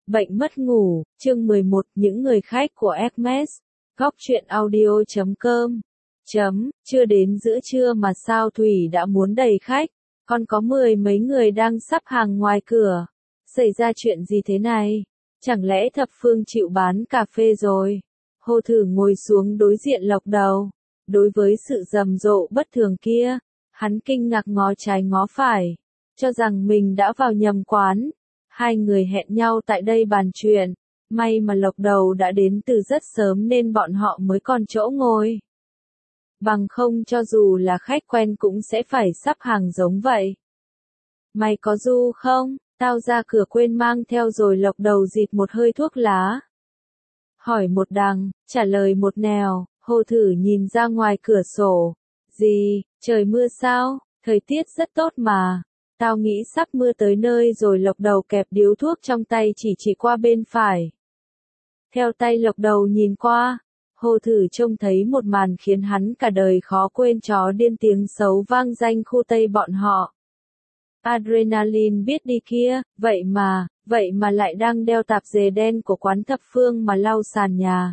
Bệnh mất ngủ, chương 11, những người khách của Hermes, góc truyện audio.com. Chưa đến giữa trưa mà sao Thủy đã muốn đầy khách, còn có mười mấy người đang sắp hàng ngoài cửa. Xảy ra chuyện gì thế này? Chẳng lẽ Thập Phương chịu bán cà phê rồi? Hồ Thử ngồi xuống đối diện Lộc Đầu. Đối với sự rầm rộ bất thường kia, hắn kinh ngạc ngó trái ngó phải, cho rằng mình đã vào nhầm quán. Hai người hẹn nhau tại đây bàn chuyện, may mà Lộc Đầu đã đến từ rất sớm nên bọn họ mới còn chỗ ngồi. Bằng không cho dù là khách quen cũng sẽ phải sắp hàng giống vậy. Mày có du không? Tao ra cửa quên mang theo rồi. Lộc Đầu rịt một hơi thuốc lá. Hỏi một đằng, trả lời một nẻo. Hồ Thử nhìn ra ngoài cửa sổ. Gì, trời mưa sao? Thời tiết rất tốt mà. Tao nghĩ sắp mưa tới nơi rồi. Lộc Đầu kẹp điếu thuốc trong tay chỉ qua bên phải. Theo tay Lộc Đầu nhìn qua, Hồ Thử trông thấy một màn khiến hắn cả đời khó quên. Chó điên tiếng xấu vang danh khu Tây bọn họ. Adrenaline biết đi kia, vậy mà lại đang đeo tạp dề đen của quán Thập Phương mà lau sàn nhà.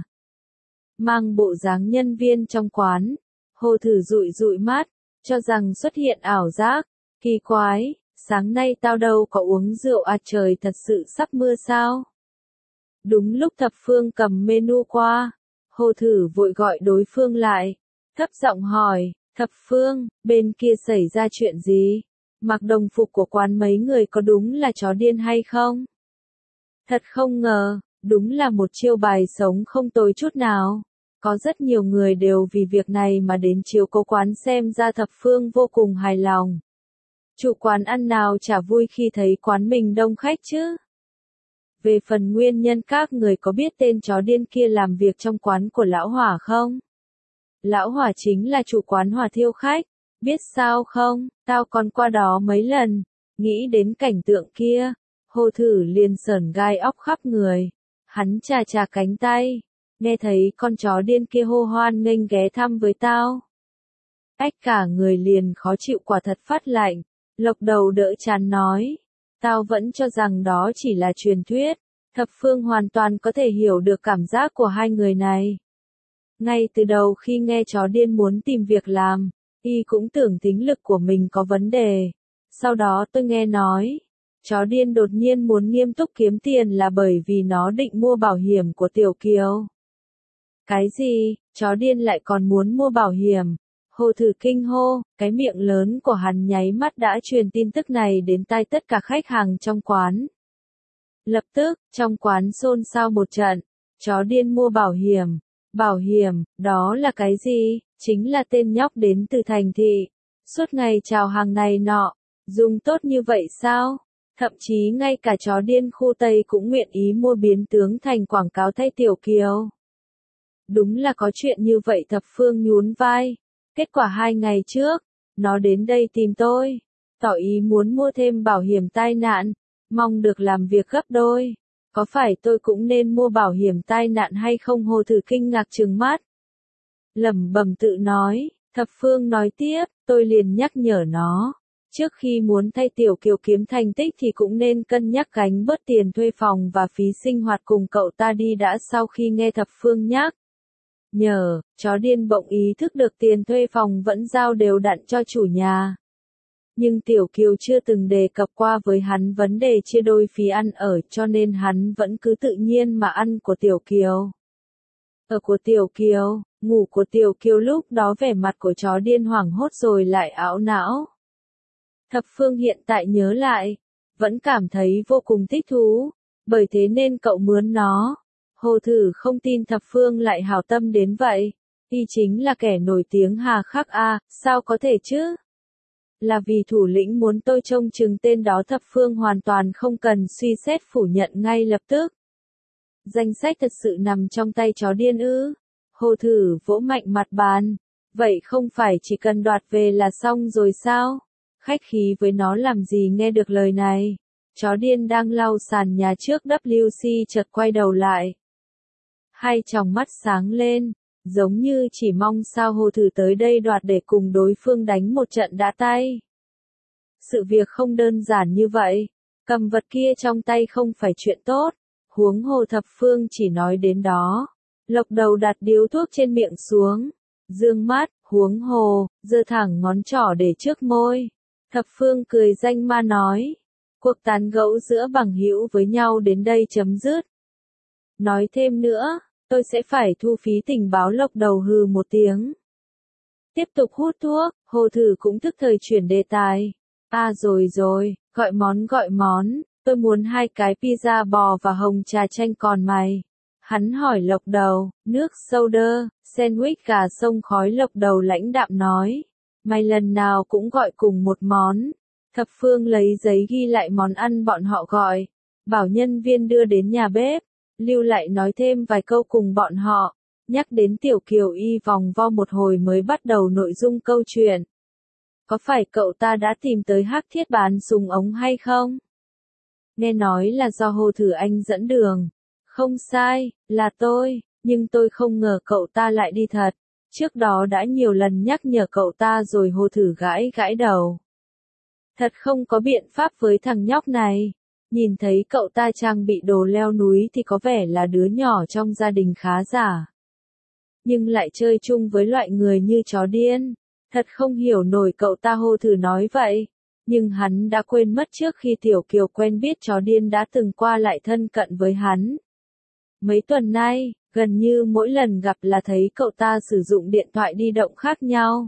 Mang bộ dáng nhân viên trong quán, Hồ Thử dụi mắt, cho rằng xuất hiện ảo giác. Kỳ quái, sáng nay tao đâu có uống rượu à, trời thật sự sắp mưa sao? Đúng lúc Thập Phương cầm menu qua, Hồ Thử vội gọi đối phương lại, thấp giọng hỏi, Thập Phương, bên kia xảy ra chuyện gì? Mặc đồng phục của quán mấy người có đúng là chó điên hay không? Thật không ngờ, đúng là một chiêu bài sống không tồi chút nào. Có rất nhiều người đều vì việc này mà đến chiếu cố quán, xem ra Thập Phương vô cùng hài lòng. Chủ quán ăn nào chả vui khi thấy quán mình đông khách chứ. Về phần nguyên nhân, các người có biết tên chó điên kia làm việc trong quán của Lão Hỏa không? Lão Hỏa chính là chủ quán Hỏa Thiêu Khách. Biết sao không, tao còn qua đó mấy lần. Nghĩ đến cảnh tượng kia, Hồ Thử liền sởn gai óc khắp người. Hắn chà cánh tay, nghe thấy con chó điên kia hô hoan nghênh ghé thăm với tao. Cả người liền khó chịu, quả thật phát lạnh. Lộc Đầu đỡ chán nói, tao vẫn cho rằng đó chỉ là truyền thuyết. Thập Phương hoàn toàn có thể hiểu được cảm giác của hai người này. Ngay từ đầu khi nghe chó điên muốn tìm việc làm, y cũng tưởng tính lực của mình có vấn đề. Sau đó tôi nghe nói, chó điên đột nhiên muốn nghiêm túc kiếm tiền là bởi vì nó định mua bảo hiểm của Tiểu Kiều. Cái gì, chó điên lại còn muốn mua bảo hiểm? Hồ Thử kinh hô, cái miệng lớn của hắn nháy mắt đã truyền tin tức này đến tai tất cả khách hàng trong quán. Lập tức, trong quán xôn xao một trận. Chó điên mua bảo hiểm, đó là cái gì? Chính là tên nhóc đến từ thành thị, suốt ngày chào hàng này nọ, dùng tốt như vậy sao? Thậm chí ngay cả chó điên khu Tây cũng nguyện ý mua biến tướng thành quảng cáo thay Tiểu Kiều. Đúng là có chuyện như vậy. Thập Phương nhún vai. Kết quả 2 ngày trước, nó đến đây tìm tôi, tỏ ý muốn mua thêm bảo hiểm tai nạn, mong được làm việc gấp đôi. Có phải tôi cũng nên mua bảo hiểm tai nạn hay không? Hồ Thử kinh ngạc trừng mắt, lẩm bẩm tự nói. Thập Phương nói tiếp, tôi liền nhắc nhở nó, trước khi muốn thay Tiểu Kiều kiếm thành tích thì cũng nên cân nhắc gánh bớt tiền thuê phòng và phí sinh hoạt cùng cậu ta đi đã. Sau khi nghe Thập Phương nhắc nhở, chó điên bỗng ý thức được tiền thuê phòng vẫn giao đều đặn cho chủ nhà. Nhưng Tiểu Kiều chưa từng đề cập qua với hắn vấn đề chia đôi phí ăn ở, cho nên hắn vẫn cứ tự nhiên mà ăn của Tiểu Kiều. Ở của Tiểu Kiều, ngủ của Tiểu Kiều. Lúc đó vẻ mặt của chó điên hoảng hốt rồi lại ảo não. Thập Phương hiện tại nhớ lại, vẫn cảm thấy vô cùng thích thú, bởi thế nên cậu mướn nó. Hồ Thử không tin Thập Phương lại hảo tâm đến vậy. Y chính là kẻ nổi tiếng hà khắc a, sao có thể chứ? Là vì thủ lĩnh muốn tôi trông chừng tên đó. Thập Phương hoàn toàn không cần suy xét phủ nhận ngay lập tức. Danh sách thật sự nằm trong tay chó điên ư? Hồ Thử vỗ mạnh mặt bàn. Vậy không phải chỉ cần đoạt về là xong rồi sao? Khách khí với nó làm gì? Nghe được lời này, chó điên đang lau sàn nhà trước WC chợt quay đầu lại. Hai tròng mắt sáng lên, giống như chỉ mong sao Hồ Thử tới đây đoạt để cùng đối phương đánh một trận đã tay. Sự việc không đơn giản như vậy, cầm vật kia trong tay không phải chuyện tốt. Huống hồ thập phương chỉ nói đến đó. Lộc đầu đặt điếu thuốc trên miệng xuống. Dương mắt, huống hồ, giơ thẳng ngón trỏ để trước môi. Thập phương cười danh ma nói. Cuộc tán gẫu giữa bằng hữu với nhau đến đây chấm dứt. Nói thêm nữa, tôi sẽ phải thu phí tình báo. Lộc đầu hừ một tiếng. Tiếp tục hút thuốc, Hồ Thử cũng thức thời chuyển đề tài. À rồi, gọi món, tôi muốn 2 cái pizza bò và hồng trà chanh còn mày. Hắn hỏi Lộc đầu, nước soda, sandwich gà sông khói. Lộc đầu lãnh đạm nói. Mày lần nào cũng gọi cùng một món. Thập phương lấy giấy ghi lại món ăn bọn họ gọi. Bảo nhân viên đưa đến nhà bếp. Lưu lại nói thêm vài câu cùng bọn họ. Nhắc đến Tiểu Kiều Y vòng vo một hồi mới bắt đầu nội dung câu chuyện. Có phải cậu ta đã tìm tới Hắc Thiết bán súng ống hay không? Nghe nói là do Hồ Thử Anh dẫn đường. Không sai, là tôi, nhưng tôi không ngờ cậu ta lại đi thật. Trước đó đã nhiều lần nhắc nhở cậu ta rồi. Hồ Thử gãi đầu. Thật không có biện pháp với thằng nhóc này. Nhìn thấy cậu ta trang bị đồ leo núi thì có vẻ là đứa nhỏ trong gia đình khá giả. Nhưng lại chơi chung với loại người như chó điên. Thật không hiểu nổi cậu ta. Hồ Thử nói vậy. Nhưng hắn đã quên mất trước khi Tiểu Kiều quen biết chó điên đã từng qua lại thân cận với hắn. Mấy tuần nay, gần như mỗi lần gặp là thấy cậu ta sử dụng điện thoại di động khác nhau.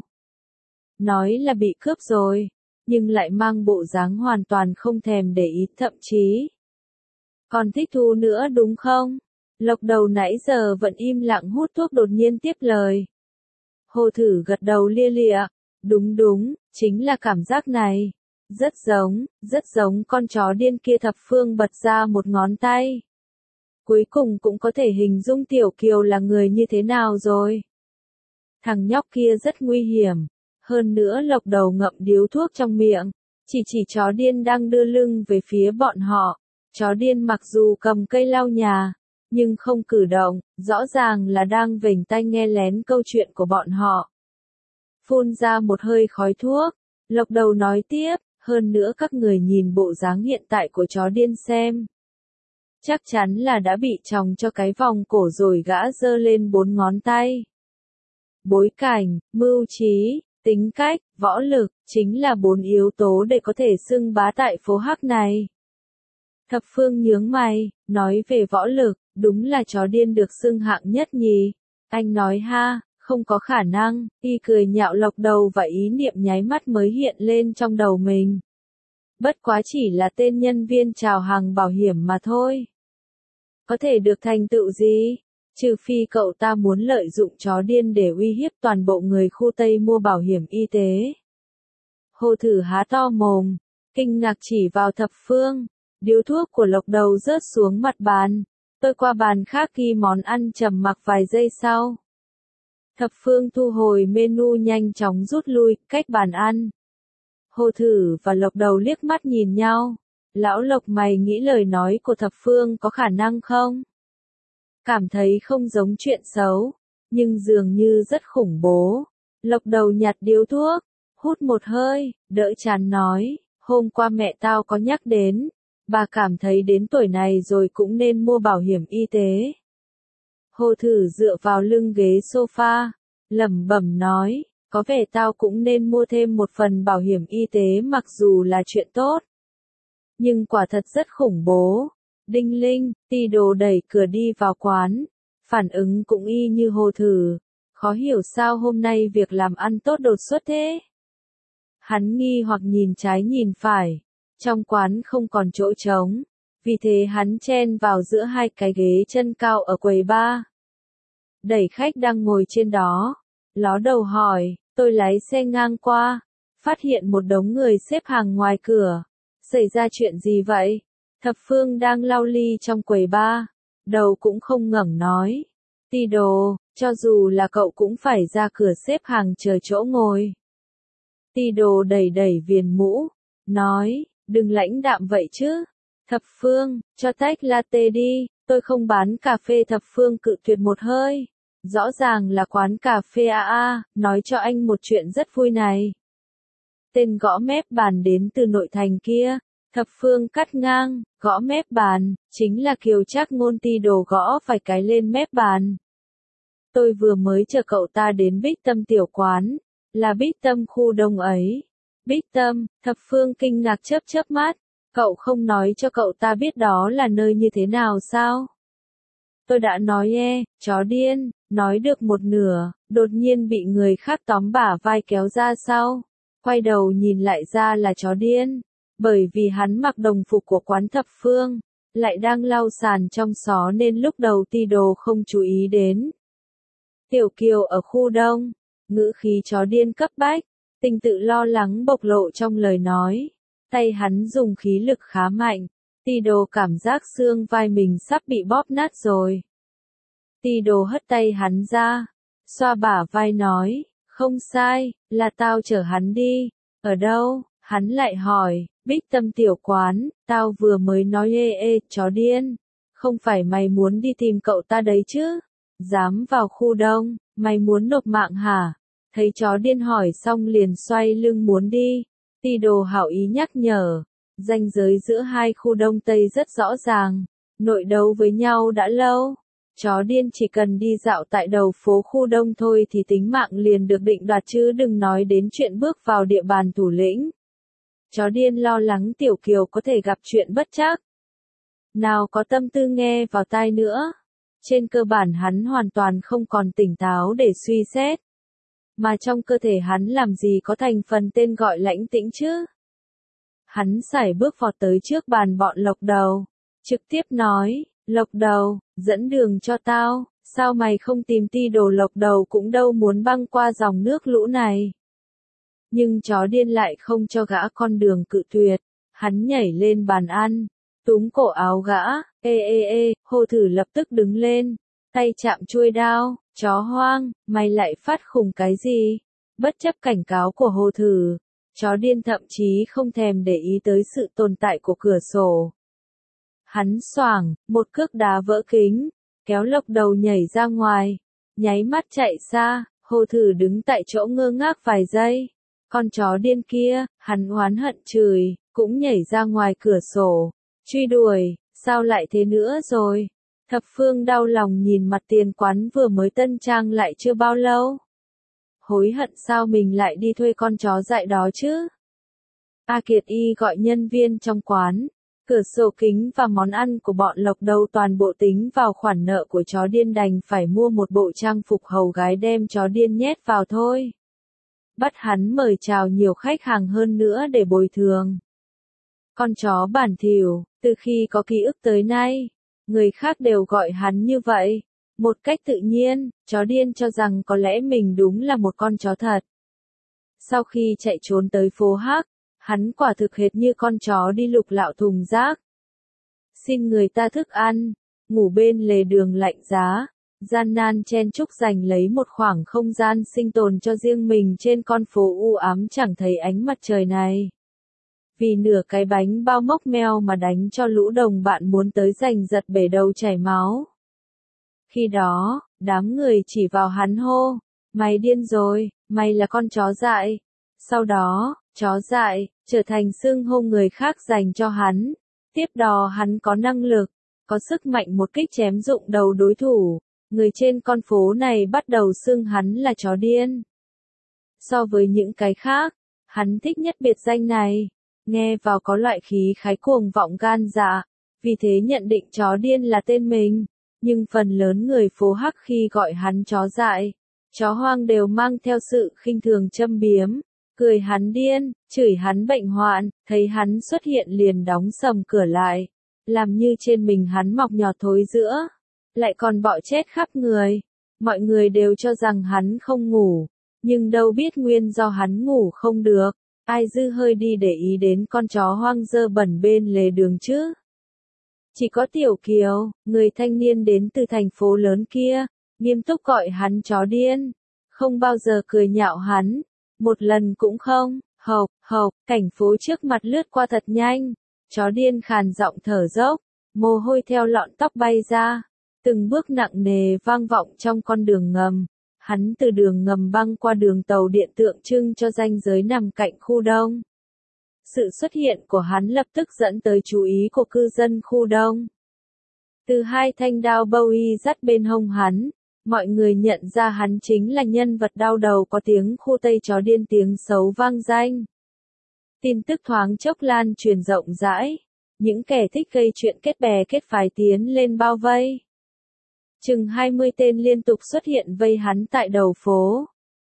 Nói là bị cướp rồi, nhưng lại mang bộ dáng hoàn toàn không thèm để ý, thậm chí còn thích thú nữa đúng không? Lộc đầu nãy giờ vẫn im lặng hút thuốc đột nhiên tiếp lời. Hồ Thử gật đầu lia lịa. Đúng, chính là cảm giác này. Rất giống con chó điên kia. Thập phương bật ra một ngón tay. Cuối cùng cũng có thể hình dung Tiểu Kiều là người như thế nào rồi. Thằng nhóc kia rất nguy hiểm. Hơn nữa Lộc đầu ngậm điếu thuốc trong miệng. Chỉ chó điên đang đưa lưng về phía bọn họ. Chó điên mặc dù cầm cây lau nhà, nhưng không cử động, rõ ràng là đang vểnh tai nghe lén câu chuyện của bọn họ. Phun ra một hơi khói thuốc, Lộc đầu nói tiếp, hơn nữa các người nhìn bộ dáng hiện tại của chó điên xem. Chắc chắn là đã bị chòng cho cái vòng cổ rồi. Gã giơ lên 4 ngón tay. Bối cảnh, mưu trí, tính cách, võ lực, chính là 4 yếu tố để có thể xưng bá tại phố Hắc này. Thập phương nhướng mày, nói về võ lực, đúng là chó điên được xưng hạng nhất nhỉ. Anh nói ha, không có khả năng. Y cười nhạo Lộc đầu và ý niệm nháy mắt mới hiện lên trong đầu mình. Bất quá chỉ là tên nhân viên chào hàng bảo hiểm mà thôi. Có thể được thành tựu gì? Trừ phi cậu ta muốn lợi dụng chó điên để uy hiếp toàn bộ người khu Tây mua bảo hiểm y tế. Hồ Thử há to mồm, kinh ngạc chỉ vào thập phương. Điếu thuốc của Lộc đầu rớt xuống mặt bàn. Tôi qua bàn khác ghi món ăn, trầm mặc vài giây sau. Thập phương thu hồi menu nhanh chóng rút lui, cách bàn ăn. Hồ Thử và Lộc đầu liếc mắt nhìn nhau. Lão Lộc, mày nghĩ lời nói của thập phương có khả năng không? Cảm thấy không giống chuyện xấu, nhưng dường như rất khủng bố. Lộc đầu nhặt điếu thuốc, hút một hơi, đỡ chán nói, hôm qua mẹ tao có nhắc đến, bà cảm thấy đến tuổi này rồi cũng nên mua bảo hiểm y tế. Hồ Thử dựa vào lưng ghế sofa, lẩm bẩm nói, có vẻ tao cũng nên mua thêm một phần bảo hiểm y tế mặc dù là chuyện tốt. Nhưng quả thật rất khủng bố. Đinh linh, Ti Đồ đẩy cửa đi vào quán. Phản ứng cũng y như Hồ Thử. Khó hiểu sao hôm nay việc làm ăn tốt đột xuất thế. Hắn nghi hoặc nhìn trái nhìn phải. Trong quán không còn chỗ trống. Vì thế hắn chen vào giữa 2 cái ghế chân cao ở quầy bar. Đẩy khách đang ngồi trên đó. Ló đầu hỏi, tôi lái xe ngang qua. Phát hiện một đống người xếp hàng ngoài cửa. Xảy ra chuyện gì vậy? Thập phương đang lau ly trong quầy bar. Đầu cũng không ngẩng nói. Ti Đồ, cho dù là cậu cũng phải ra cửa xếp hàng chờ chỗ ngồi. Ti Đồ đẩy viền mũ. Nói, đừng lãnh đạm vậy chứ. Thập phương, cho tách latte đi. Tôi không bán cà phê. Thập phương cự tuyệt một hơi. Rõ ràng là quán cà phê AA. Nói cho anh một chuyện rất vui này. Tên gõ mép bàn đến từ nội thành kia. Thập Phương cắt ngang, gõ mép bàn, chính là Kiều Trác Ngôn ti đồ gõ vài cái lên mép bàn. Tôi vừa mới chờ cậu ta đến Bích Tâm tiểu quán, là Bích Tâm khu đông ấy. Bích Tâm, Thập Phương kinh ngạc chớp chớp mắt, cậu không nói cho cậu ta biết đó là nơi như thế nào sao? Tôi đã nói chó điên, nói được một nửa, đột nhiên bị người khác tóm bả vai kéo ra sau. Quay đầu nhìn lại ra là chó điên, bởi vì hắn mặc đồng phục của quán Thập Phương, lại đang lau sàn trong xó nên lúc đầu ti đồ không chú ý đến. Tiểu Kiều ở khu đông, ngữ khí chó điên cấp bách, tình tự lo lắng bộc lộ trong lời nói. Tay hắn dùng khí lực khá mạnh, ti đồ cảm giác xương vai mình sắp bị bóp nát rồi. Ti đồ hất tay hắn ra, xoa bả vai nói, không sai, là tao chở hắn đi. Ở đâu? Hắn lại hỏi, Bích Tâm tiểu quán, tao vừa mới nói chó điên. Không phải mày muốn đi tìm cậu ta đấy chứ? Dám vào khu đông, mày muốn nộp mạng hả? Thấy chó điên hỏi xong liền xoay lưng muốn đi. Ti đồ hảo ý nhắc nhở, ranh giới giữa hai khu đông tây rất rõ ràng, nội đấu với nhau đã lâu. Chó điên chỉ cần đi dạo tại đầu phố khu đông thôi thì tính mạng liền được định đoạt chứ đừng nói đến chuyện bước vào địa bàn thủ lĩnh. Chó điên lo lắng Tiểu Kiều có thể gặp chuyện bất trắc. Nào có tâm tư nghe vào tai nữa. Trên cơ bản hắn hoàn toàn không còn tỉnh táo để suy xét. Mà trong cơ thể hắn làm gì có thành phần tên gọi lãnh tĩnh chứ? Hắn sải bước vọt tới trước bàn bọn Lộc Đầu, trực tiếp nói, Lộc Đầu, dẫn đường cho tao, sao mày không tìm ti đồ? Lộc Đầu cũng đâu muốn băng qua dòng nước lũ này. Nhưng chó điên lại không cho gã con đường cự tuyệt, hắn nhảy lên bàn ăn, túm cổ áo gã, Hồ Thử lập tức đứng lên, tay chạm chuôi đao, chó hoang, mày lại phát khùng cái gì? Bất chấp cảnh cáo của Hồ Thử, chó điên thậm chí không thèm để ý tới sự tồn tại của cửa sổ. Hắn xoảng, một cước đá vỡ kính, kéo Lộc Đầu nhảy ra ngoài, nháy mắt chạy xa. Hồ Thử đứng tại chỗ ngơ ngác vài giây. Con chó điên kia, hắn oán hận chửi, cũng nhảy ra ngoài cửa sổ, truy đuổi, sao lại thế nữa rồi? Thập Phương đau lòng nhìn mặt tiền quán vừa mới tân trang lại chưa bao lâu. Hối hận sao mình lại đi thuê con chó dại đó chứ? A Kiệt Y gọi nhân viên trong quán, cửa sổ kính và món ăn của bọn Lộc Đầu toàn bộ tính vào khoản nợ của chó điên, đành phải mua một bộ trang phục hầu gái đem chó điên nhét vào thôi. Bắt hắn mời chào nhiều khách hàng hơn nữa để bồi thường. Con chó bản thỉu, từ khi có ký ức tới nay, người khác đều gọi hắn như vậy. Một cách tự nhiên, chó điên cho rằng có lẽ mình đúng là một con chó thật. Sau khi chạy trốn tới phố Hắc, hắn quả thực hệt như con chó đi lục lạo thùng rác. Xin người ta thức ăn, ngủ bên lề đường lạnh giá, gian nan chen chúc giành lấy một khoảng không gian sinh tồn cho riêng mình trên con phố u ám chẳng thấy ánh mặt trời này. Vì nửa cái bánh bao mốc meo mà đánh cho lũ đồng bạn muốn tới giành giật bể đầu chảy máu. Khi đó, đám người chỉ vào hắn hô, mày điên rồi, mày là con chó dại. Sau đó, chó dại, trở thành xưng hô người khác dành cho hắn. Tiếp đó hắn có năng lực, có sức mạnh một kích chém rụng đầu đối thủ. Người trên con phố này bắt đầu xưng hắn là chó điên. So với những cái khác, hắn thích nhất biệt danh này. Nghe vào có loại khí khái cuồng vọng gan dạ, vì thế nhận định chó điên là tên mình. Nhưng phần lớn người phố Hắc khi gọi hắn chó dại, chó hoang đều mang theo sự khinh thường châm biếm, cười hắn điên, chửi hắn bệnh hoạn, thấy hắn xuất hiện liền đóng sầm cửa lại, làm như trên mình hắn mọc nhọt thối rữa, lại còn bọ chết khắp người. Mọi người đều cho rằng hắn không ngủ, nhưng đâu biết nguyên do hắn ngủ không được, ai dư hơi đi để ý đến con chó hoang dơ bẩn bên lề đường chứ. Chỉ có Tiểu Kiều, người thanh niên đến từ thành phố lớn kia, nghiêm túc gọi hắn chó điên, không bao giờ cười nhạo hắn, một lần cũng không. Hộc, cảnh phố trước mặt lướt qua thật nhanh, chó điên khàn giọng thở dốc, mồ hôi theo lọn tóc bay ra, từng bước nặng nề vang vọng trong con đường ngầm. Hắn từ đường ngầm băng qua đường tàu điện tượng trưng cho ranh giới nằm cạnh khu đông. Sự xuất hiện của hắn lập tức dẫn tới chú ý của cư dân khu đông. Từ hai thanh đao Bowie dắt bên hông hắn, mọi người nhận ra hắn chính là nhân vật đau đầu có tiếng khu Tây chó điên tiếng xấu vang danh. Tin tức thoáng chốc lan truyền rộng rãi, những kẻ thích gây chuyện kết bè kết phái tiến lên bao vây. Chừng 20 tên liên tục xuất hiện vây hắn tại đầu phố.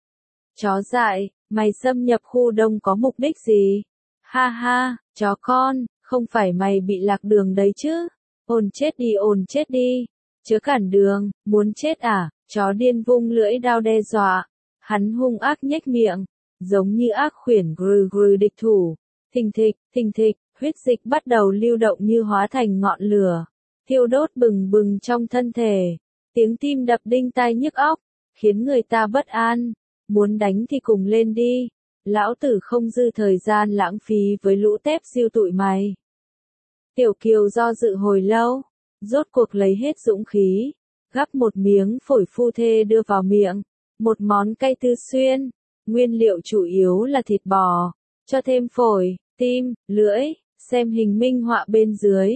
Chó dại, mày xâm nhập khu đông có mục đích gì? Ha ha, chó con, không phải mày bị lạc đường đấy chứ? Ồn chết đi, chớ cản đường, muốn chết à? Chó điên vung lưỡi đao đe dọa. Hắn hung ác nhếch miệng, giống như ác khuyển grừ grừ địch thủ. Thình thịch, huyết dịch bắt đầu lưu động như hóa thành ngọn lửa, thiêu đốt bừng bừng trong thân thể. Tiếng tim đập đinh tai nhức óc, khiến người ta bất an. Muốn đánh thì cùng lên đi. Lão tử không dư thời gian lãng phí với lũ tép siêu tụi mày. Tiểu Kiều do dự hồi lâu, rốt cuộc lấy hết dũng khí, gắp một miếng phổi phu thê đưa vào miệng, một món cay tư xuyên, nguyên liệu chủ yếu là thịt bò, cho thêm phổi, tim, lưỡi, xem hình minh họa bên dưới.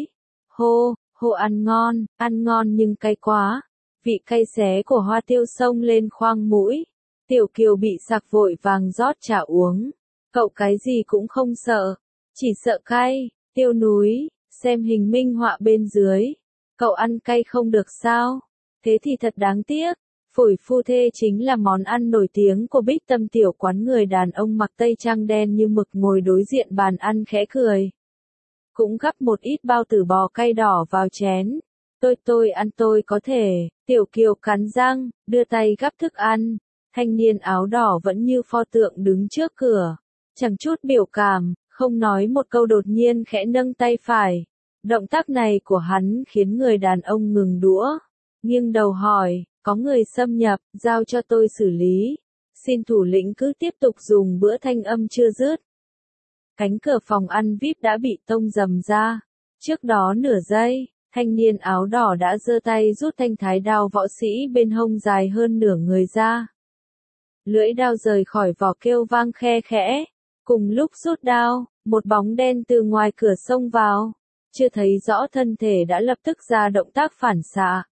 Hô ăn ngon nhưng cay quá, vị cay xé của hoa tiêu xông lên khoang mũi. Tiểu Kiều bị sặc vội vàng rót trà uống, cậu cái gì cũng không sợ, chỉ sợ cay. Tiêu Núi, xem hình minh họa bên dưới, cậu ăn cay không được sao? Thế thì thật đáng tiếc. Phổi phu thê chính là món ăn nổi tiếng của Bích Tâm tiểu quán. Người đàn ông mặc tây trang đen như mực ngồi đối diện bàn ăn khẽ cười. Cũng gắp một ít bao tử bò cay đỏ vào chén. Tôi ăn tôi có thể. Tiểu Kiều cắn răng, đưa tay gắp thức ăn. Thanh niên áo đỏ vẫn như pho tượng đứng trước cửa, chẳng chút biểu cảm, không nói một câu, đột nhiên khẽ nâng tay phải. Động tác này của hắn khiến người đàn ông ngừng đũa, nghiêng đầu hỏi, có người xâm nhập, giao cho tôi xử lý. Xin thủ lĩnh cứ tiếp tục dùng bữa. Thanh âm chưa dứt, cánh cửa phòng ăn VIP đã bị tông rầm ra. Trước đó nửa giây, thanh niên áo đỏ đã giơ tay rút thanh thái đao võ sĩ bên hông dài hơn nửa người ra. Lưỡi đao rời khỏi vỏ kêu vang khe khẽ. Cùng lúc rút đao, một bóng đen từ ngoài cửa xông vào. Chưa thấy rõ thân thể đã lập tức ra động tác phản xạ.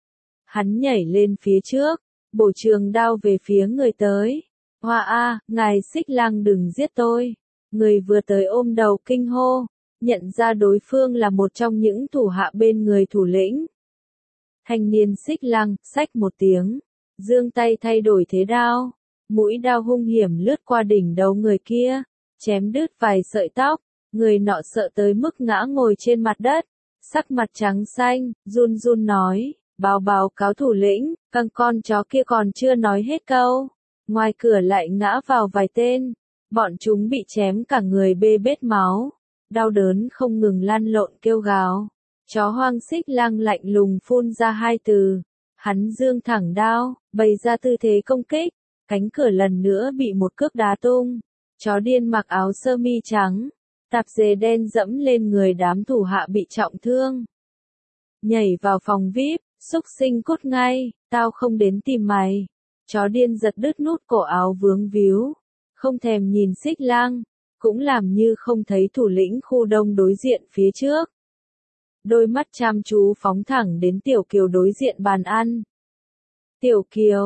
Hắn nhảy lên phía trước, bổ trường đao về phía người tới. Hoa a, ngài Xích Lang đừng giết tôi. Người vừa tới ôm đầu kinh hô, nhận ra đối phương là một trong những thủ hạ bên người thủ lĩnh. Thanh niên Xích Lang xách một tiếng, giương tay thay đổi thế đao. Mũi đao hung hiểm lướt qua đỉnh đầu người kia, chém đứt vài sợi tóc. Người nọ sợ tới mức ngã ngồi trên mặt đất, sắc mặt trắng xanh, run run nói, báo cáo thủ lĩnh, con chó kia còn chưa nói hết câu. Ngoài cửa lại ngã vào vài tên, bọn chúng bị chém cả người bê bết máu, đau đớn không ngừng lăn lộn kêu gào. Chó hoang Xích Lang lạnh lùng phun ra hai từ, hắn giương thẳng đao, bày ra tư thế công kích. Cánh cửa lần nữa bị một cước đá tung. Chó điên mặc áo sơ mi trắng, tạp dề đen dẫm lên người đám thủ hạ bị trọng thương. Nhảy vào phòng VIP, xúc sinh cút ngay, tao không đến tìm mày. Chó điên giật đứt nút cổ áo vướng víu, không thèm nhìn Xích Lang, cũng làm như không thấy thủ lĩnh khu đông đối diện phía trước. Đôi mắt chăm chú phóng thẳng đến Tiểu Kiều đối diện bàn ăn. Tiểu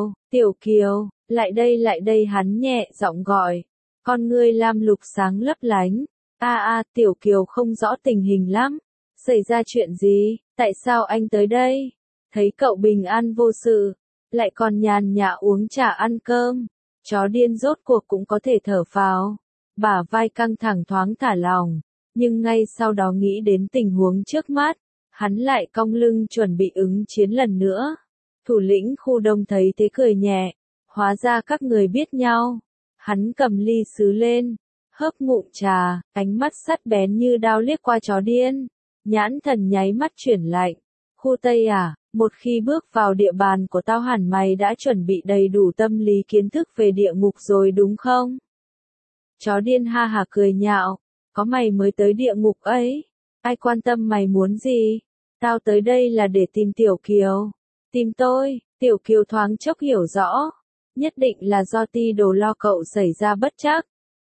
Kiều, lại đây, hắn nhẹ giọng gọi. Con ngươi lam lục sáng lấp lánh. Tiểu Kiều không rõ tình hình lắm. Xảy ra chuyện gì, tại sao anh tới đây? Thấy cậu bình an vô sự, lại còn nhàn nhã uống trà ăn cơm. Chó điên rốt cuộc cũng có thể thở phào. Bả vai căng thẳng thoáng thả lỏng, nhưng ngay sau đó nghĩ đến tình huống trước mắt, hắn lại cong lưng chuẩn bị ứng chiến lần nữa. Thủ lĩnh khu đông thấy thế cười nhẹ, hóa ra các người biết nhau. Hắn cầm ly sứ lên, hớp ngụm trà, ánh mắt sắt bén như đao liếc qua chó điên. Nhãn thần nháy mắt chuyển lạnh. Khu Tây à, một khi bước vào địa bàn của tao hẳn mày đã chuẩn bị đầy đủ tâm lý kiến thức về địa ngục rồi đúng không? Chó điên ha hả cười nhạo, có mày mới tới địa ngục ấy. Ai quan tâm mày muốn gì? Tao tới đây là để tìm Tiểu Kiều. Tìm tôi. Tiểu Kiều thoáng chốc hiểu rõ. Nhất định là do Ti Đồ lo cậu xảy ra bất trắc.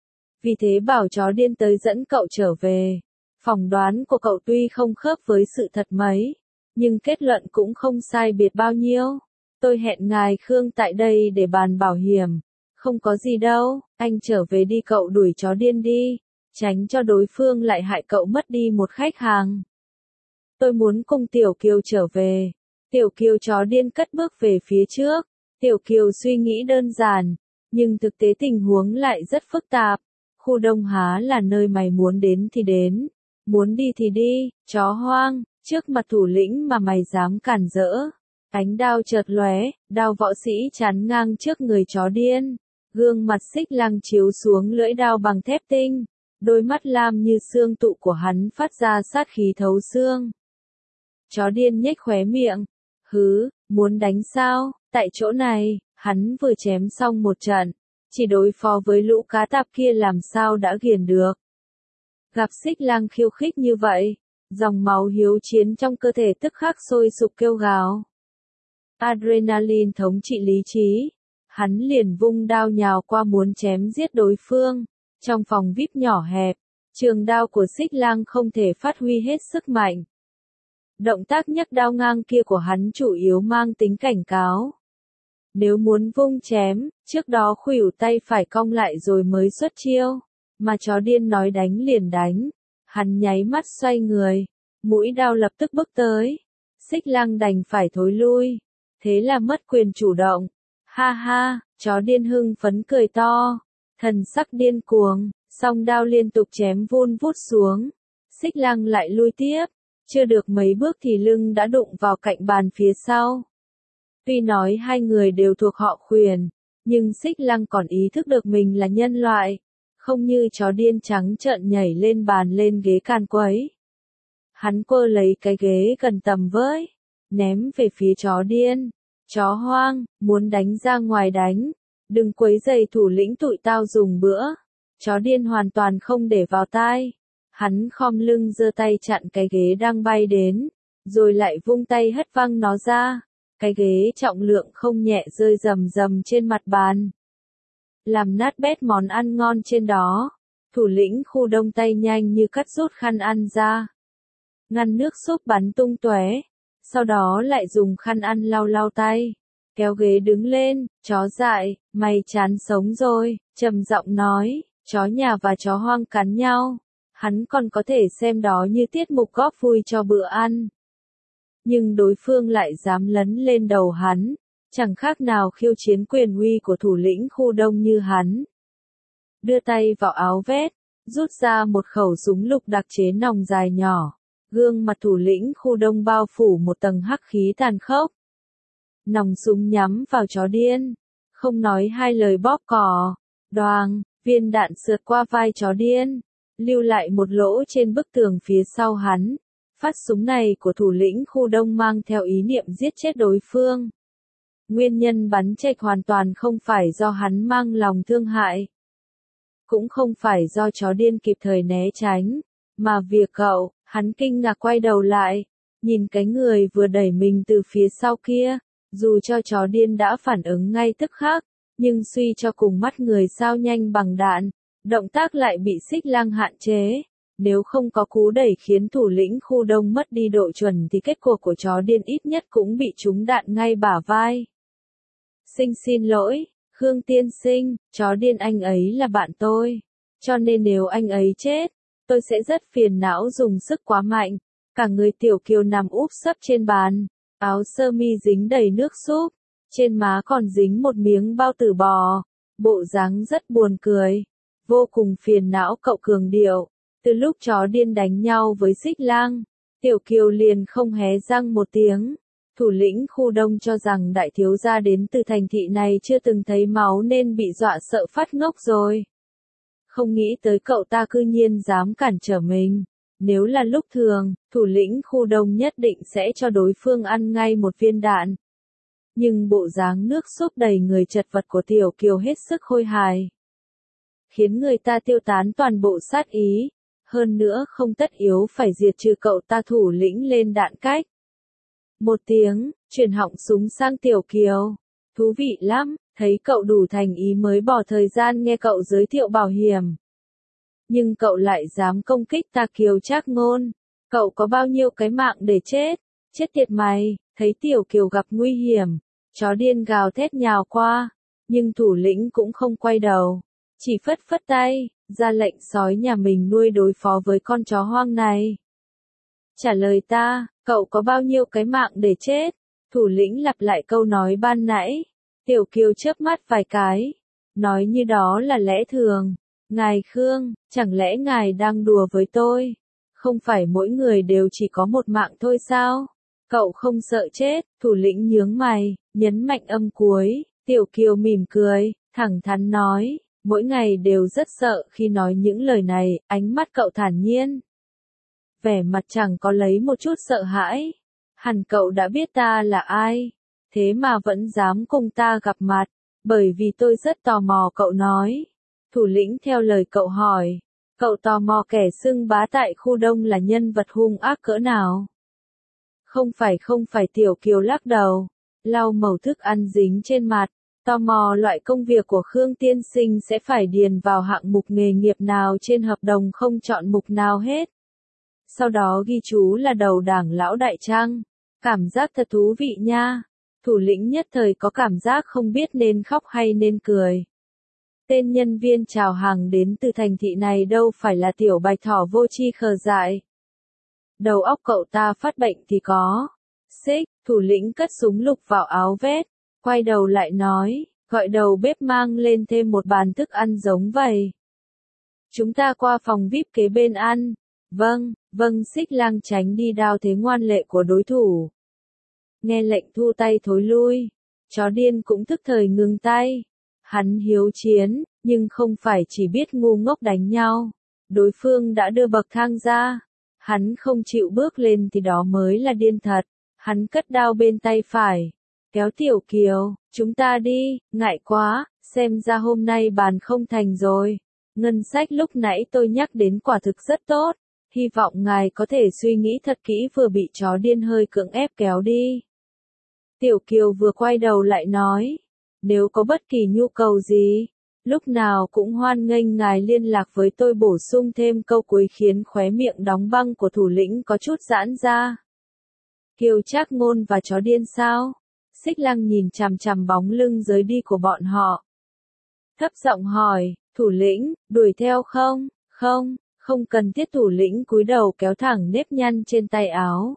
vì thế bảo chó điên tới dẫn cậu trở về. Phỏng đoán của cậu tuy không khớp với sự thật mấy, nhưng kết luận cũng không sai biệt bao nhiêu. Tôi hẹn ngài Khương tại đây để bàn bảo hiểm. Không có gì đâu, anh trở về đi, cậu đuổi chó điên đi, tránh cho đối phương lại hại cậu mất đi một khách hàng. Tôi muốn cùng Tiểu Kiều trở về. Tiểu Kiều chó điên cất bước về phía trước. Tiểu Kiều suy nghĩ đơn giản, nhưng thực tế tình huống lại rất phức tạp. Khu Đông há là nơi mày muốn đến thì đến, muốn đi thì đi, chó hoang, trước mặt thủ lĩnh mà mày dám cản rỡ. Ánh đao chợt lóe, đao võ sĩ chắn ngang trước người chó điên. Gương mặt Xích Lăng chiếu xuống lưỡi đao bằng thép tinh. Đôi mắt lam như xương tụ của hắn phát ra sát khí thấu xương. Chó điên nhếch khóe miệng. Hứ, muốn đánh sao? Tại chỗ này, hắn vừa chém xong một trận. Chỉ đối phó với lũ cá tạp kia làm sao đã ghiền được. Gặp Xích Lăng khiêu khích như vậy, dòng máu hiếu chiến trong cơ thể tức khắc sôi sục kêu gào. Adrenaline thống trị lý trí. Hắn liền vung đao nhào qua muốn chém giết đối phương. Trong phòng VIP nhỏ hẹp, trường đao của Xích Lăng không thể phát huy hết sức mạnh. Động tác nhấc đao ngang kia của hắn chủ yếu mang tính cảnh cáo. Nếu muốn vung chém, trước đó khuỷu tay phải cong lại rồi mới xuất chiêu. Mà chó điên nói đánh liền đánh. Hắn nháy mắt xoay người, mũi đao lập tức bước tới. Xích Lăng đành phải thối lui. Thế là mất quyền chủ động. Ha ha, chó điên hưng phấn cười to. Thần sắc điên cuồng, song đao liên tục chém vun vút xuống. Xích Lăng lại lui tiếp. Chưa được mấy bước thì lưng đã đụng vào cạnh bàn phía sau. Tuy nói hai người đều thuộc họ Khuyển, nhưng Xích Lăng còn ý thức được mình là nhân loại. Không như chó điên trắng trợn nhảy lên bàn lên ghế can quấy. Hắn quơ lấy cái ghế gần tầm với, ném về phía chó điên. Chó hoang, muốn đánh ra ngoài đánh. Đừng quấy rầy thủ lĩnh tụi tao dùng bữa. Chó điên hoàn toàn không để vào tai. Hắn khom lưng giơ tay chặn cái ghế đang bay đến, rồi lại vung tay hất văng nó ra. Cái ghế trọng lượng không nhẹ rơi rầm rầm trên mặt bàn, làm nát bét món ăn ngon trên đó. Thủ lĩnh khu Đông tay nhanh như cắt rút khăn ăn ra, ngăn nước súp bắn tung tóe, sau đó lại dùng khăn ăn lau lau tay, kéo ghế đứng lên. Chó dại, mày chán sống rồi, trầm giọng nói. Chó nhà và chó hoang cắn nhau, hắn còn có thể xem đó như tiết mục góp vui cho bữa ăn. Nhưng đối phương lại dám lấn lên đầu hắn, chẳng khác nào khiêu chiến quyền uy của thủ lĩnh khu Đông như hắn. Đưa tay vào áo vest, rút ra một khẩu súng lục đặc chế nòng dài nhỏ. Gương mặt thủ lĩnh khu Đông bao phủ một tầng hắc khí tàn khốc. Nòng súng nhắm vào chó điên, không nói hai lời bóp cò. Đoàng, viên đạn sượt qua vai chó điên, lưu lại một lỗ trên bức tường phía sau hắn. Phát súng này của thủ lĩnh khu Đông mang theo ý niệm giết chết đối phương. Nguyên nhân bắn chệch hoàn toàn không phải do hắn mang lòng thương hại, cũng không phải do chó điên kịp thời né tránh, mà việc hắn kinh ngạc quay đầu lại, nhìn cái người vừa đẩy mình từ phía sau kia. Dù cho chó điên đã phản ứng ngay tức khắc, nhưng suy cho cùng mắt người sao nhanh bằng đạn, động tác lại bị Xích Lăng hạn chế. Nếu không có cú đẩy khiến thủ lĩnh khu Đông mất đi độ chuẩn thì kết cục của chó điên ít nhất cũng bị trúng đạn ngay bả vai. Xin lỗi, Khương tiên sinh, chó điên anh ấy là bạn tôi. Cho nên nếu anh ấy chết, tôi sẽ rất phiền não dùng sức quá mạnh. Cả người Tiểu Kiều nằm úp sấp trên bàn, áo sơ mi dính đầy nước súp, trên má còn dính một miếng bao tử bò. Bộ dáng rất buồn cười, vô cùng phiền não. Cậu cường điệu. Từ lúc chó điên đánh nhau với Xích Lăng, Tiểu Kiều liền không hé răng một tiếng. Thủ lĩnh khu Đông cho rằng đại thiếu gia đến từ thành thị này chưa từng thấy máu nên bị dọa sợ phát ngốc rồi. Không nghĩ tới cậu ta cư nhiên dám cản trở mình. Nếu là lúc thường, thủ lĩnh khu Đông nhất định sẽ cho đối phương ăn ngay một viên đạn. Nhưng bộ dáng nước súp đầy người chật vật của Tiểu Kiều hết sức khôi hài, khiến người ta tiêu tán toàn bộ sát ý. Hơn nữa không tất yếu phải diệt trừ cậu ta. Thủ lĩnh lên đạn cách. Một tiếng, chuyển họng súng sang Tiểu Kiều. Thú vị lắm, thấy cậu đủ thành ý mới bỏ thời gian nghe cậu giới thiệu bảo hiểm. nhưng cậu lại dám công kích ta Kiều Trác Ngôn. Cậu có bao nhiêu cái mạng để chết? Chết tiệt mày, thấy Tiểu Kiều gặp nguy hiểm, chó điên gào thét nhào qua, nhưng thủ lĩnh cũng không quay đầu, chỉ phất phất tay, ra lệnh sói nhà mình nuôi đối phó với con chó hoang này. Trả lời ta, cậu có bao nhiêu cái mạng để chết? Thủ lĩnh lặp lại câu nói ban nãy. Tiểu Kiều chớp mắt vài cái, nói như đó là lẽ thường. Ngài Khương, chẳng lẽ ngài đang đùa với tôi? Không phải mỗi người đều chỉ có một mạng thôi sao? Cậu không sợ chết, thủ lĩnh nhướng mày, nhấn mạnh âm cuối. Tiểu Kiều mỉm cười, thẳng thắn nói, mỗi ngày đều rất sợ khi nói những lời này, ánh mắt cậu thản nhiên. Vẻ mặt chẳng có lấy một chút sợ hãi. Hẳn cậu đã biết ta là ai, thế mà vẫn dám cùng ta gặp mặt, bởi vì tôi rất tò mò cậu nói. Thủ lĩnh theo lời cậu hỏi, cậu tò mò kẻ xưng bá tại khu đông là nhân vật hung ác cỡ nào? Không phải Tiểu Kiều lắc đầu, lau mẩu thức ăn dính trên mặt, tò mò loại công việc của Khương tiên sinh sẽ phải điền vào hạng mục nghề nghiệp nào trên hợp đồng không chọn mục nào hết. Sau đó ghi chú là đầu đảng lão đại trang, cảm giác thật thú vị nha. Thủ lĩnh nhất thời có cảm giác không biết nên khóc hay nên cười. Tên nhân viên chào hàng đến từ thành thị này đâu phải là tiểu bạch thỏ vô tri khờ dại. Đầu óc cậu ta phát bệnh thì có. Xích, thủ lĩnh cất súng lục vào áo vest, quay đầu lại nói, gọi đầu bếp mang lên thêm một bàn thức ăn giống vậy. Chúng ta qua phòng VIP kế bên ăn. Vâng, Xích Lang tránh đi đao thế ngoan lệ của đối thủ. Nghe lệnh thu tay thối lui, chó điên cũng tức thời ngừng tay. Hắn hiếu chiến, nhưng không phải chỉ biết ngu ngốc đánh nhau. Đối phương đã đưa bậc thang ra, hắn không chịu bước lên thì đó mới là điên thật. Hắn cất đao bên tay phải, kéo Tiểu Kiều, chúng ta đi, ngại quá, xem ra hôm nay bàn không thành rồi. Ngân sách lúc nãy tôi nhắc đến quả thực rất tốt, hy vọng ngài có thể suy nghĩ thật kỹ vừa bị chó điên hơi cưỡng ép kéo đi. Tiểu Kiều vừa quay đầu lại nói, nếu có bất kỳ nhu cầu gì, lúc nào cũng hoan nghênh ngài liên lạc với tôi. Bổ sung thêm câu cuối khiến khóe miệng đóng băng của thủ lĩnh có chút giãn ra. Kiều Trác Ngôn và chó điên sao? Xích Lăng nhìn chằm chằm bóng lưng rời đi của bọn họ. Thấp giọng hỏi, thủ lĩnh, đuổi theo không? Không cần thiết. Thủ lĩnh cúi đầu kéo thẳng nếp nhăn trên tay áo.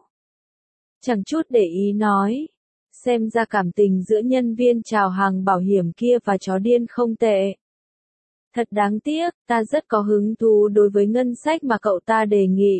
Chẳng chút để ý nói. Xem ra cảm tình giữa nhân viên chào hàng bảo hiểm kia và chó điên không tệ. Thật đáng tiếc, ta rất có hứng thú đối với ngân sách mà cậu ta đề nghị.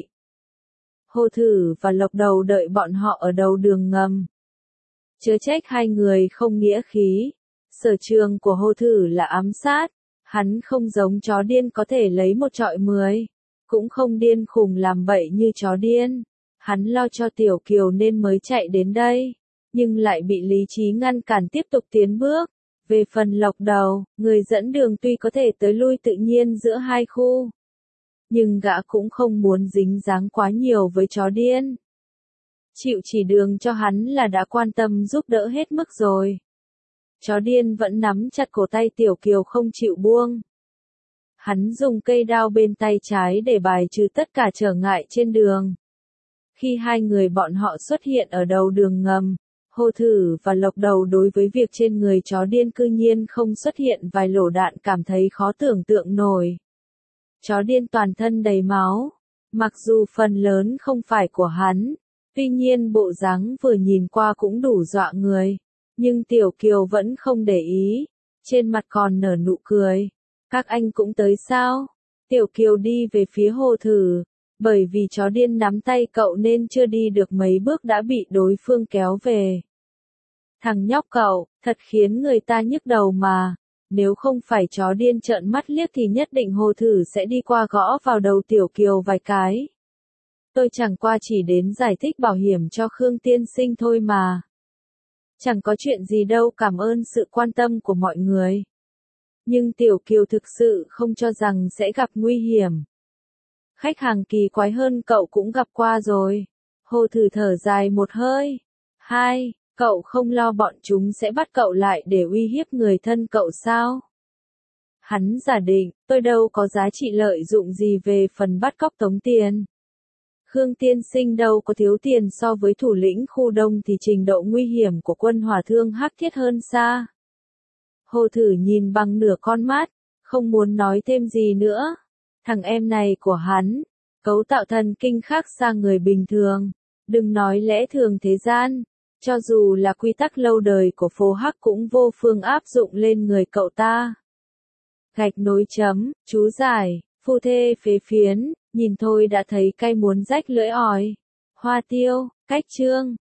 Hồ Thử và Lộc Đầu đợi bọn họ ở đầu đường ngầm. Chớ trách hai người không nghĩa khí. Sở trường của Hồ Thử là ám sát. Hắn không giống chó điên có thể lấy một trọi 10. Cũng không điên khùng làm bậy như chó điên. Hắn lo cho Tiểu Kiều nên mới chạy đến đây. Nhưng lại bị lý trí ngăn cản tiếp tục tiến bước. Về phần Lộc Đầu, người dẫn đường tuy có thể tới lui tự nhiên giữa hai khu. Nhưng gã cũng không muốn dính dáng quá nhiều với chó điên. Chịu chỉ đường cho hắn là đã quan tâm giúp đỡ hết mức rồi. Chó điên vẫn nắm chặt cổ tay Tiểu Kiều không chịu buông. Hắn dùng cây đao bên tay trái để bài trừ tất cả trở ngại trên đường. Khi hai người bọn họ xuất hiện ở đầu đường ngầm, Hồ Thử và Lộc Đầu đối với việc trên người chó điên cư nhiên không xuất hiện vài lỗ đạn cảm thấy khó tưởng tượng nổi. Chó điên toàn thân đầy máu, mặc dù phần lớn không phải của hắn, tuy nhiên bộ dáng vừa nhìn qua cũng đủ dọa người. Nhưng Tiểu Kiều vẫn không để ý, trên mặt còn nở nụ cười. Các anh cũng tới sao? Tiểu Kiều đi về phía Hồ Thử, bởi vì chó điên nắm tay cậu nên chưa đi được mấy bước đã bị đối phương kéo về. Thằng nhóc cậu, thật khiến người ta nhức đầu mà. Nếu không phải chó điên trợn mắt liếc thì nhất định Hồ Thử sẽ đi qua gõ vào đầu Tiểu Kiều vài cái. Tôi chẳng qua chỉ đến giải thích bảo hiểm cho Khương tiên sinh thôi mà. Chẳng có chuyện gì đâu, cảm ơn sự quan tâm của mọi người. Nhưng Tiểu Kiều thực sự không cho rằng sẽ gặp nguy hiểm. Khách hàng kỳ quái hơn cậu cũng gặp qua rồi. Hồ Thử thở dài một hơi. Cậu không lo bọn chúng sẽ bắt cậu lại để uy hiếp người thân cậu sao? Hắn giả định, tôi đâu có giá trị lợi dụng gì về phần bắt cóc tống tiền. Khương tiên sinh đâu có thiếu tiền so với thủ lĩnh khu đông thì trình độ nguy hiểm của quân hỏa thương hắc thiết hơn xa. Hồ Thử nhìn bằng nửa con mắt, không muốn nói thêm gì nữa. Thằng em này của hắn, cấu tạo thần kinh khác xa người bình thường. Đừng nói lẽ thường thế gian, cho dù là quy tắc lâu đời của phố Hắc cũng vô phương áp dụng lên người cậu ta. Gạch nối chấm, chú giải, phu thê phế phiến, nhìn thôi đã thấy cay muốn rách lưỡi ỏi. Hoa tiêu, cách chương.